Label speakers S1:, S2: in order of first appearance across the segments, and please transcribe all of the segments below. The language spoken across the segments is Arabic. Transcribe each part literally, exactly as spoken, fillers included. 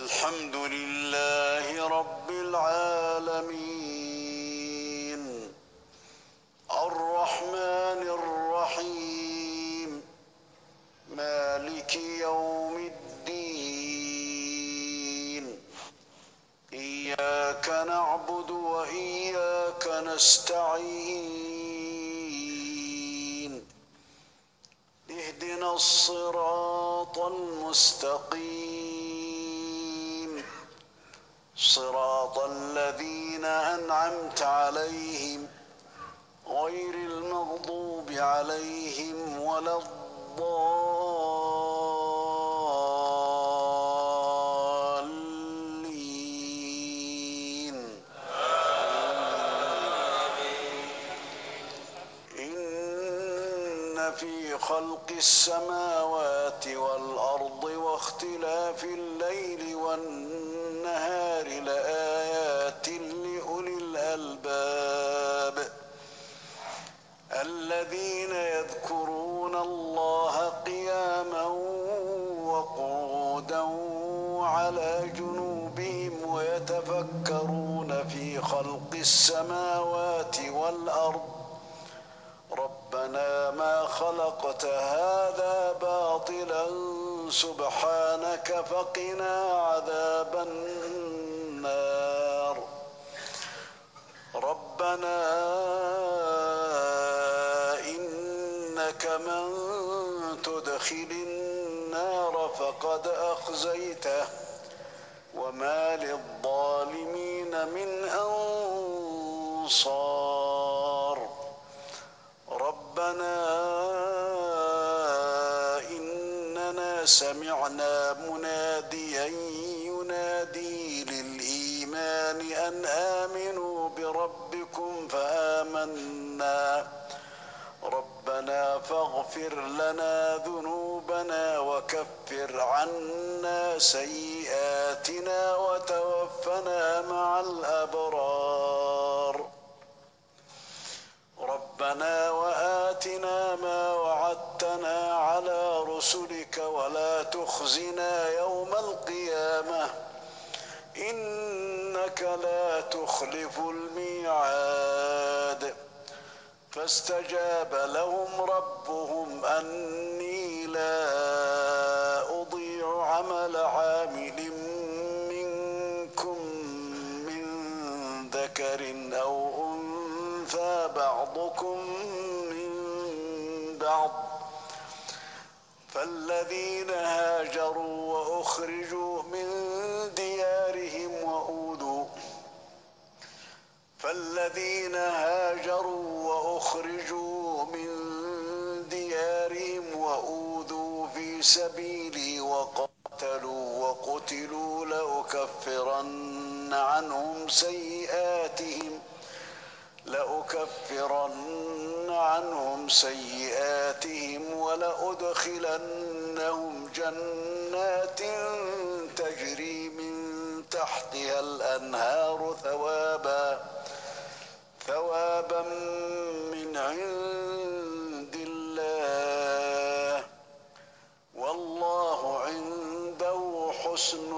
S1: الحمد لله رب العالمين الرحمن الرحيم مالك يوم الدين إياك نعبد وإياك نستعين اهدنا الصراط المستقيم صراط الذين أنعمت عليهم غير المغضوب عليهم ولا الضالين إن في خلق السماوات والأرض واختلاف الليل والنهار لآيات لأولي الألباب الذين يذكرون الله قياما وقعودا وعلى جنوبهم ويتفكرون في خلق السماوات والأرض ربنا ما خلقت هذا باطلا سبحانك فقنا عذاب النار ربنا إنك من تدخل النار فقد أخزيته وما للظالمين من أنصار ربنا إننا سمعنا مناديا ينادي للإيمان أن آمنوا بربكم فآمنا ربنا فاغفر لنا ذنوبنا وكفر عنا سيئاتنا وتوفنا مع الأبرار ربنا وآتنا ما وعدتنا على رسلك ولا تخزنا يوم القيامة إنك لا تخلف الميعاد فاستجاب لهم ربهم أني لا أضيع عمل عامل منكم من ذكر أو أنثى بعضكم من بعض فالذين هاجروا وأخرجوا من ديارهم وأوذوا فالذين هاجروا وأخرجوا من ديارهم وأوذوا في سبيلي وقاتلوا وقتلوا لأكفرن عنهم سيئاتهم لأكفرن عنهم سيئاتهم ولأدخلنهم جنات تجري من تحتها الأنهار ثوابا ثوابا من عند الله والله عنده حسن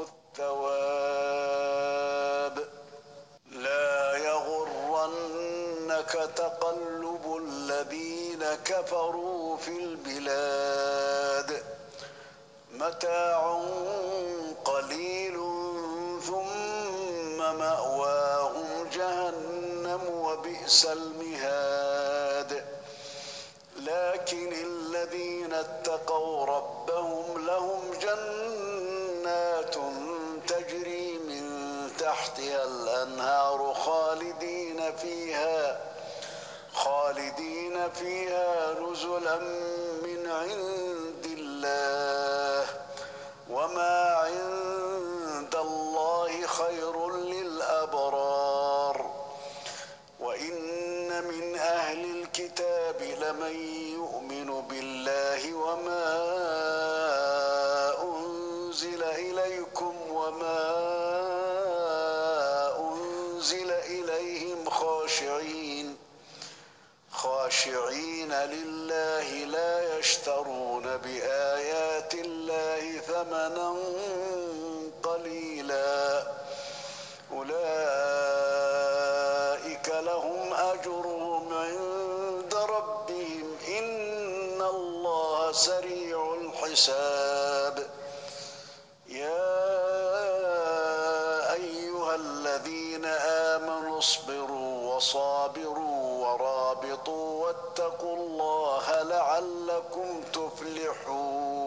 S1: الثواب لا يغرنك تقلب الذين كفروا في البلاد متاع قليل ثم مأواهم جهنم وبئس المهاد لكن الذين اتقوا ربهم لهم جنات تجري من تحتها الأنهار خالدين فيها خالدين فيها نزلا من عند الله وما عند الله خير للأبرار وإن من أهل الكتاب لمن يؤمن بالله وما أنزل إليكم وما أنزل إليهم خاشعين خاشعين لله لا يشترون بآيات الله ثمنا قليلا أجرهم عند ربهم إن الله سريع الحساب. يا أيها الذين آمنوا اصبروا وصابروا ورابطوا واتقوا الله لعلكم تفلحون.